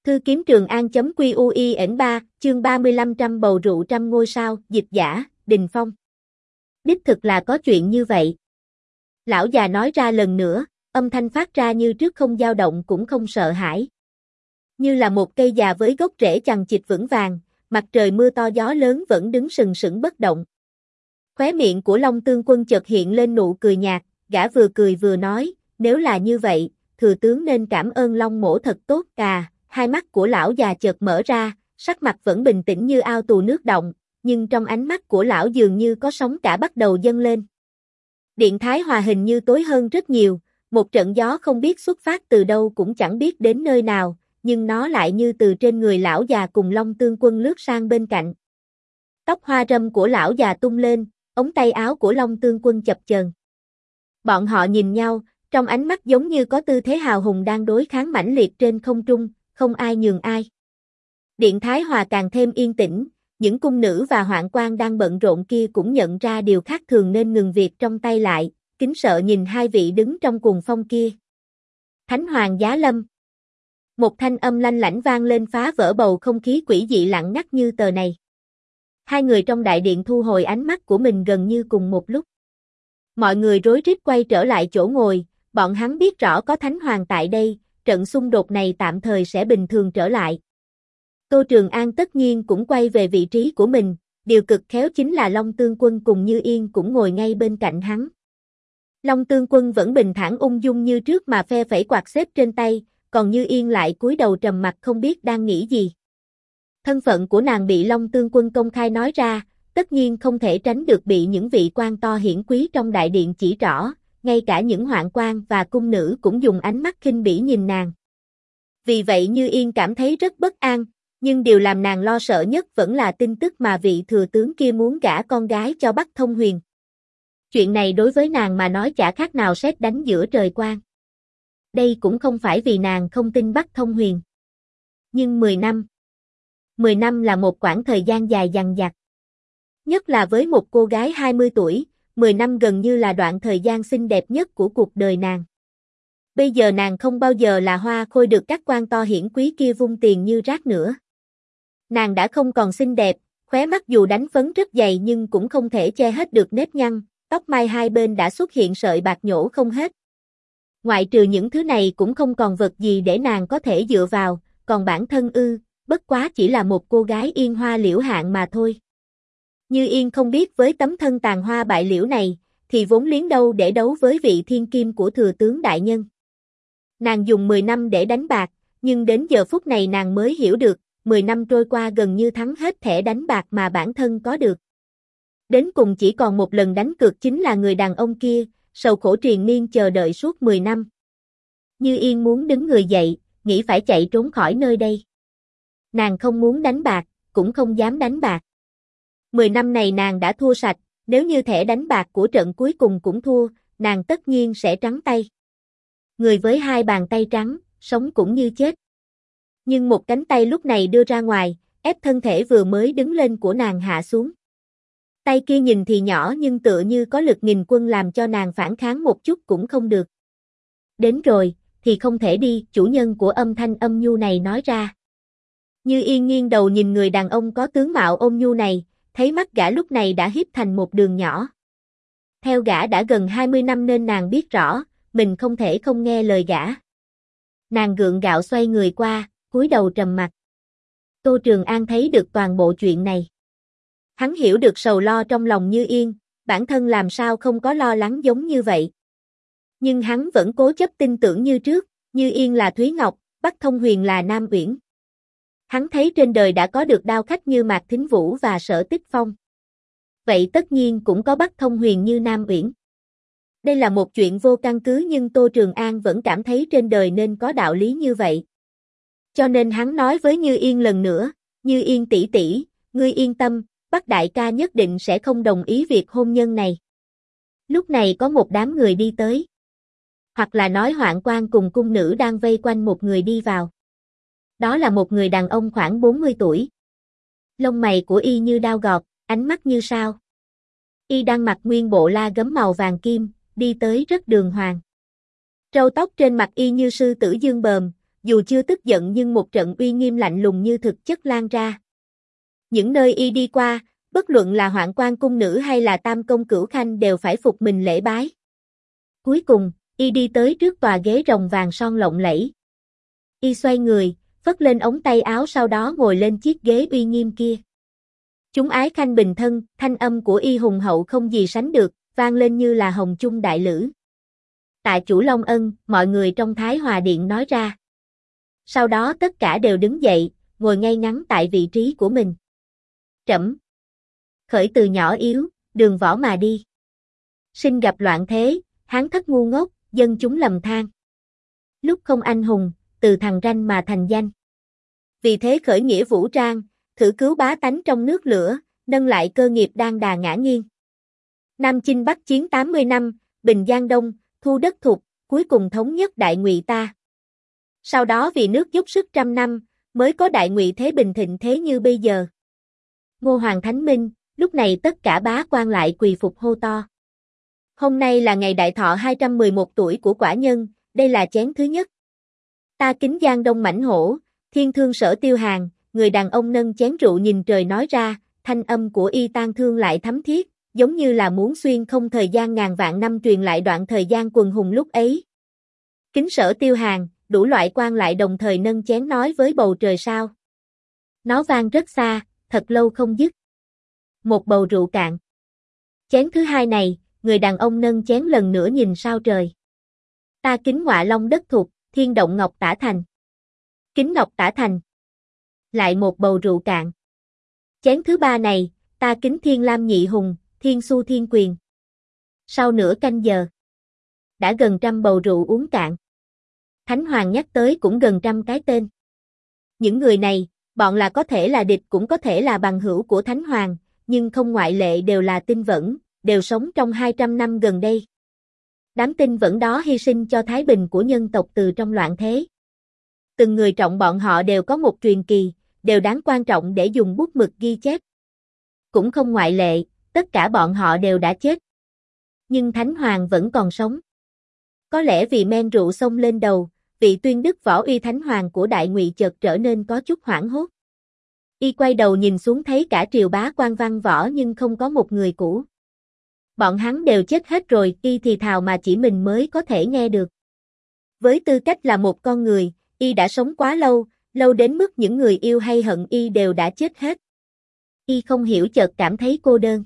Thư kiếm Trường An.QUIN3, chương 35 trăm bầu rượu trăm ngôi sao, dịch giả, Đình Phong. Đích thực là có chuyện như vậy. Lão già nói ra lần nữa, âm thanh phát ra như trước không dao động cũng không sợ hãi. Như là một cây già với gốc rễ chằng chịt vững vàng, mặt trời mưa to gió lớn vẫn đứng sừng sững bất động. Khóe miệng của Long Tương Quân chợt hiện lên nụ cười nhạt, gã vừa cười vừa nói, nếu là như vậy, thừa tướng nên cảm ơn Long mỗ thật tốt. Hai mắt của lão già chợt mở ra, sắc mặt vẫn bình tĩnh như ao tù nước động, nhưng trong ánh mắt của lão dường như có sóng cả bắt đầu dâng lên. Điện Thái Hòa hình như tối hơn rất nhiều, một trận gió không biết xuất phát từ đâu cũng chẳng biết đến nơi nào, nhưng nó lại như từ trên người lão già cùng Long Tương Quân lướt sang bên cạnh. Tóc hoa râm của lão già tung lên, ống tay áo của Long Tương Quân chập chờn. Bọn họ nhìn nhau, trong ánh mắt giống như có tư thế hào hùng đang đối kháng mãnh liệt trên không trung, không ai nhường ai. Điện Thái Hòa càng thêm yên tĩnh, những cung nữ và hoạn quan đang bận rộn kia cũng nhận ra điều khác thường nên ngừng việc trong tay lại, kính sợ nhìn hai vị đứng trong cuồng phong kia. Thánh Hoàng giá lâm. Một thanh âm lanh lảnh vang lên phá vỡ bầu không khí quỷ dị lặng ngắt như tờ này. Hai người trong đại điện thu hồi ánh mắt của mình gần như cùng một lúc. Mọi người rối rít quay trở lại chỗ ngồi, bọn hắn biết rõ có Thánh Hoàng tại đây, trận xung đột này tạm thời sẽ bình thường trở lại. Tô Trường An tất nhiên cũng quay về vị trí của mình, điều cực khéo chính là Long Tương Quân cùng Như Yên cũng ngồi ngay bên cạnh hắn. Long Tương Quân vẫn bình thản ung dung như trước mà phe phẩy quạt xếp trên tay, còn Như Yên lại cúi đầu trầm mặc không biết đang nghĩ gì. Thân phận của nàng bị Long Tương Quân công khai nói ra, tất nhiên không thể tránh được bị những vị quan to hiển quý trong đại điện chỉ trỏ, ngay cả những hoạn quan và cung nữ cũng dùng ánh mắt khinh bỉ nhìn nàng. Vì vậy Như Yên cảm thấy rất bất an, nhưng điều làm nàng lo sợ nhất vẫn là tin tức mà vị thừa tướng kia muốn gả con gái cho Bắc Thông Huyền. Chuyện này đối với nàng mà nói chả khác nào sét đánh giữa trời quang. Đây cũng không phải vì nàng không tin Bắc Thông Huyền. Nhưng 10 năm là một quãng thời gian dài dằng dặc. Nhất là với một cô gái 20 tuổi, 10 năm gần như là đoạn thời gian xinh đẹp nhất của cuộc đời nàng. Bây giờ nàng không bao giờ là hoa khôi được các quan to hiển quý kia vung tiền như rác nữa. Nàng đã không còn xinh đẹp, khóe mắt dù đánh phấn rất dày nhưng cũng không thể che hết được nếp nhăn, tóc mai hai bên đã xuất hiện sợi bạc nhổ không hết. Ngoại trừ những thứ này cũng không còn vật gì để nàng có thể dựa vào, còn bản thân bất quá chỉ là một cô gái yên hoa liễu hạn mà thôi. Như Yên không biết với tấm thân tàn hoa bại liễu này, thì vốn liếng đâu để đấu với vị thiên kim của thừa tướng đại nhân. Nàng dùng 10 năm để đánh bạc, nhưng đến giờ phút này nàng mới hiểu được, 10 năm trôi qua gần như thắng hết thẻ đánh bạc mà bản thân có được. Đến cùng chỉ còn một lần đánh cược chính là người đàn ông kia, sầu khổ triền miên chờ đợi suốt 10 năm. Như Yên muốn đứng người dậy, nghĩ phải chạy trốn khỏi nơi đây. Nàng không muốn đánh bạc, cũng không dám đánh bạc. 10 năm này nàng đã thua sạch, nếu như thẻ đánh bạc của trận cuối cùng cũng thua, nàng tất nhiên sẽ trắng tay. Người với hai bàn tay trắng, sống cũng như chết. Nhưng một cánh tay lúc này đưa ra ngoài, ép thân thể vừa mới đứng lên của nàng hạ xuống. Tay kia nhìn thì nhỏ nhưng tựa như có lực nghìn quân làm cho nàng phản kháng một chút cũng không được. Đến rồi, thì không thể đi, chủ nhân của âm thanh âm nhu này nói ra. Như Yên nghiêng đầu nhìn người đàn ông có tướng mạo ôn nhu này, thấy mắt gã lúc này đã híp thành một đường nhỏ. Theo gã đã gần 20 năm nên nàng biết rõ, mình không thể không nghe lời gã. Nàng gượng gạo xoay người qua, cúi đầu trầm mặc. Tô Trường An thấy được toàn bộ chuyện này. Hắn hiểu được sầu lo trong lòng Như Yên, bản thân làm sao không có lo lắng giống như vậy. Nhưng hắn vẫn cố chấp tin tưởng như trước, Như Yên là Thúy Ngọc, Bắc Thông Huyền là Nam Uyển. Hắn thấy trên đời đã có được đao khách như Mạc Thính Vũ và Sở Tích Phong. Vậy tất nhiên cũng có Bắc Thông Huyền như Nam Uyển. Đây là một chuyện vô căn cứ nhưng Tô Trường An vẫn cảm thấy trên đời nên có đạo lý như vậy. Cho nên hắn nói với Như Yên lần nữa, Như Yên tỷ tỷ, ngươi yên tâm, Bắc đại ca nhất định sẽ không đồng ý việc hôn nhân này. Lúc này có một đám người đi tới. Hoặc là nói hoạn quan cùng cung nữ đang vây quanh một người đi vào. Đó là một người đàn ông khoảng 40 tuổi. Lông mày của y như đao gọt, ánh mắt như sao. Y đang mặc nguyên bộ la gấm màu vàng kim, đi tới rất đường hoàng. Râu tóc trên mặt y như sư tử dương bờm, dù chưa tức giận nhưng một trận uy nghiêm lạnh lùng như thực chất lan ra. Những nơi y đi qua, bất luận là Hoạn Quan cung nữ hay là Tam công cửu khanh đều phải phục mình lễ bái. Cuối cùng, y đi tới trước tòa ghế rồng vàng son lộng lẫy. Y xoay người, phất lên ống tay áo sau đó ngồi lên chiếc ghế uy nghiêm kia. Chúng ái khanh bình thân, thanh âm của y hùng hậu không gì sánh được, vang lên như là hồng chung đại lữ. Tạ chủ Long Ân, mọi người trong Thái Hòa Điện nói ra. Sau đó tất cả đều đứng dậy, ngồi ngay ngắn tại vị trí của mình. Trẫm khởi từ nhỏ yếu, đường võ mà đi. Sinh gặp loạn thế, hán thất ngu ngốc, dân chúng lầm than. Lúc không anh hùng, từ thằng ranh mà thành danh. Vì thế khởi nghĩa vũ trang, thử cứu bá tánh trong nước lửa, nâng lại cơ nghiệp đang đà ngã nghiêng. Nam chinh bắc chiến 80 năm, bình Giang Đông, thu đất thục, cuối cùng thống nhất Đại Ngụy ta. Sau đó vì nước dốc sức 100 năm, mới có Đại Ngụy thế bình thịnh thế như bây giờ. Ngô Hoàng Thánh Minh, lúc này tất cả bá quan lại quỳ phục hô to. Hôm nay là ngày đại thọ 211 tuổi của quả nhân, đây là chén thứ nhất. Ta kính Giang Đông mãnh hổ, thiên thương Sở Tiêu Hàn, người đàn ông nâng chén rượu nhìn trời nói ra, thanh âm của y tang thương lại thấm thiết, giống như là muốn xuyên không thời gian ngàn vạn năm truyền lại đoạn thời gian quần hùng lúc ấy. Kính Sở Tiêu Hàn, đủ loại quan lại đồng thời nâng chén nói với bầu trời sao. Nó vang rất xa, thật lâu không dứt. Một bầu rượu cạn. Chén thứ hai này, người đàn ông nâng chén lần nữa nhìn sao trời. Ta kính Ngọa Long đất thuộc, thiên động Ngọc Tả Thành. Kính Ngọc Tả Thành. Lại một bầu rượu cạn. Chén thứ ba này, ta kính Thiên Lam Nhị Hùng, Thiên Xu Thiên Quyền. Sau nửa canh giờ, đã gần 100 bầu rượu uống cạn. Thánh Hoàng nhắc tới cũng gần 100 cái tên. Những người này, bọn là có thể là địch cũng có thể là bằng hữu của Thánh Hoàng, nhưng không ngoại lệ đều là tinh vẫn, đều sống trong 200 năm gần đây. Đám tinh vẫn đó hy sinh cho thái bình của nhân tộc từ trong loạn thế. Từng người trọng bọn họ đều có một truyền kỳ, đều đáng quan trọng để dùng bút mực ghi chép. Cũng không ngoại lệ, tất cả bọn họ đều đã chết. Nhưng Thánh Hoàng vẫn còn sống. Có lẽ vì men rượu xông lên đầu, vị tuyên đức võ uy Thánh Hoàng của Đại Ngụy chợt trở nên có chút hoảng hốt. Y quay đầu nhìn xuống thấy cả triều bá quan văn võ nhưng không có một người cũ. Bọn hắn đều chết hết rồi, y thì thào mà chỉ mình mới có thể nghe được. Với tư cách là một con người, y đã sống quá lâu, lâu đến mức những người yêu hay hận y đều đã chết hết. Y không hiểu chợt cảm thấy cô đơn.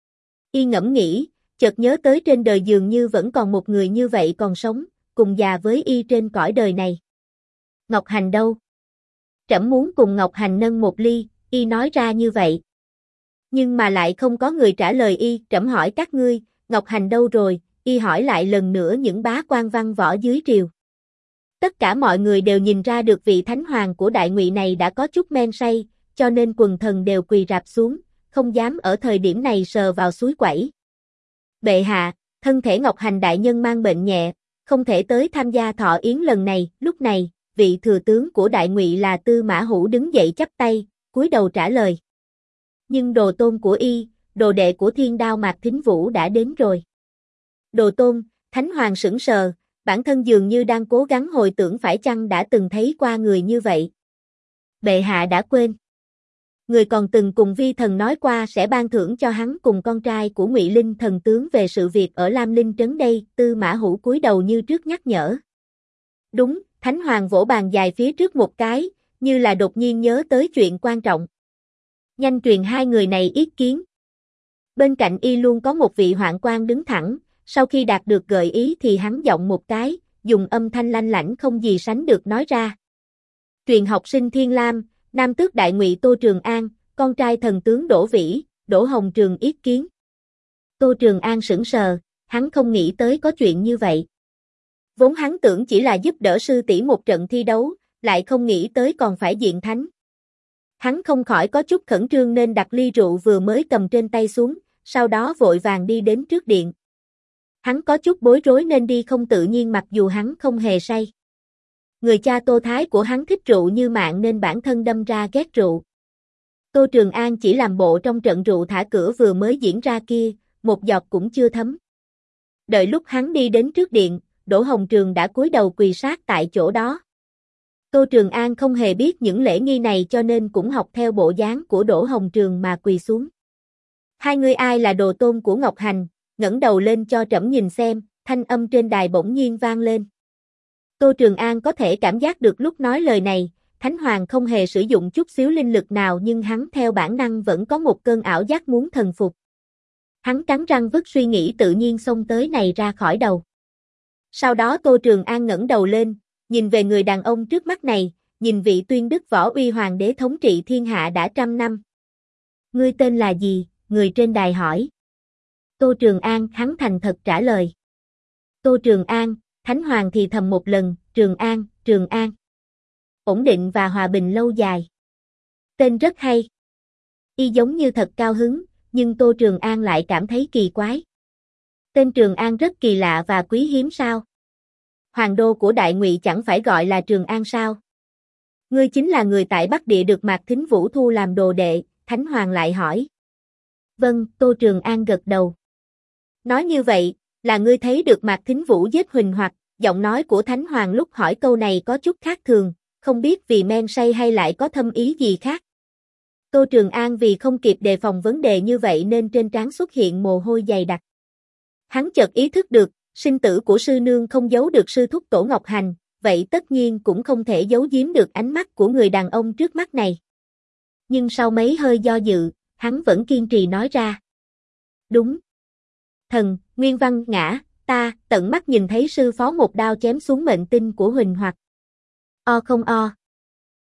Y ngẫm nghĩ, chợt nhớ tới trên đời dường như vẫn còn một người như vậy còn sống, cùng già với y trên cõi đời này. Ngọc Hành đâu? Trẫm muốn cùng Ngọc Hành nâng một ly, y nói ra như vậy. Nhưng mà lại không có người trả lời y, trẫm hỏi các ngươi, Ngọc Hành đâu rồi, y hỏi lại lần nữa những bá quan văn võ dưới triều. Tất cả mọi người đều nhìn ra được vị Thánh Hoàng của Đại Ngụy này đã có chút men say, cho nên quần thần đều quỳ rạp xuống, không dám ở thời điểm này sờ vào suối quẩy. Bệ hạ, thân thể Ngọc Hành đại nhân mang bệnh nhẹ, không thể tới tham gia thọ yến lần này. Lúc này, vị thừa tướng của Đại Ngụy là Tư Mã Hữu đứng dậy chắp tay, cúi đầu trả lời. Nhưng đồ tôn của y, đồ đệ của Thiên Đao Mạc Thính Vũ đã đến rồi. Đồ tôn, Thánh Hoàng sững sờ, bản thân dường như đang cố gắng hồi tưởng phải chăng đã từng thấy qua người như vậy. Bệ hạ đã quên. Người còn từng cùng vi thần nói qua sẽ ban thưởng cho hắn cùng con trai của Ngụy Linh thần tướng về sự việc ở Lam Linh trấn đây, Tư Mã Hữu cúi đầu như trước nhắc nhở. Đúng, Thánh Hoàng vỗ bàn dài phía trước một cái, như là đột nhiên nhớ tới chuyện quan trọng. Nhanh truyền hai người này ý kiến. Bên cạnh y luôn có một vị hoạn quan đứng thẳng, sau khi đạt được gợi ý thì hắn giọng một cái, dùng âm thanh lanh lảnh không gì sánh được nói ra. Truyền học sinh Thiên Lam, Nam tước Đại Ngụy Tô Trường An, con trai thần tướng Đỗ Vĩ, Đỗ Hồng Trường ý kiến. Tô Trường An sững sờ, hắn không nghĩ tới có chuyện như vậy. Vốn hắn tưởng chỉ là giúp đỡ sư tỷ một trận thi đấu, lại không nghĩ tới còn phải diện thánh. Hắn không khỏi có chút khẩn trương nên đặt ly rượu vừa mới cầm trên tay xuống, sau đó vội vàng đi đến trước điện. Hắn có chút bối rối nên đi không tự nhiên mặc dù hắn không hề say. Người cha Tô Thái của hắn thích rượu như mạng nên bản thân đâm ra ghét rượu. Tô Trường An chỉ làm bộ trong trận rượu thả cửa vừa mới diễn ra kia, một giọt cũng chưa thấm. Đợi lúc hắn đi đến trước điện, Đỗ Hồng Trường đã cúi đầu quỳ sát tại chỗ đó. Tô Trường An không hề biết những lễ nghi này cho nên cũng học theo bộ dáng của Đỗ Hồng Trường mà quỳ xuống. Hai ngươi ai là đồ tôn của Ngọc Hành, ngẩng đầu lên cho trẫm nhìn xem, thanh âm trên đài bỗng nhiên vang lên. Tô Trường An có thể cảm giác được lúc nói lời này, Thánh Hoàng không hề sử dụng chút xíu linh lực nào nhưng hắn theo bản năng vẫn có một cơn ảo giác muốn thần phục. Hắn cắn răng vứt suy nghĩ tự nhiên xông tới này ra khỏi đầu. Sau đó Tô Trường An ngẩng đầu lên, nhìn về người đàn ông trước mắt này, nhìn vị tuyên đức võ uy hoàng đế thống trị thiên hạ đã 100 năm. Ngươi tên là gì? Người trên đài hỏi. Tô Trường An, hắn thành thật trả lời. Tô Trường An, Thánh Hoàng thì thầm một lần, Trường An, Trường An. Ổn định và hòa bình lâu dài. Tên rất hay. Y giống như thật cao hứng, nhưng Tô Trường An lại cảm thấy kỳ quái. Tên Trường An rất kỳ lạ và quý hiếm sao? Hoàng đô của Đại Ngụy chẳng phải gọi là Trường An sao? Ngươi chính là người tại Bắc Địa được Mạc Thính Vũ thu làm đồ đệ, Thánh Hoàng lại hỏi. Vâng, Tô Trường An gật đầu. Nói như vậy, là ngươi thấy được Mạc Thính Vũ giết Huỳnh Hoặc, giọng nói của Thánh Hoàng lúc hỏi câu này có chút khác thường, không biết vì men say hay lại có thâm ý gì khác. Tô Trường An vì không kịp đề phòng vấn đề như vậy nên trên trán xuất hiện mồ hôi dày đặc. Hắn chợt ý thức được, sinh tử của sư nương không giấu được sư thúc Tổ Ngọc Hành, vậy tất nhiên cũng không thể giấu giếm được ánh mắt của người đàn ông trước mắt này. Nhưng sau mấy hơi do dự, hắn vẫn kiên trì nói ra. Đúng. Thần, Nguyên Văn ngã, ta, tận mắt nhìn thấy sư phó một đao chém xuống mệnh tinh của Huỳnh Hoặc. O không o.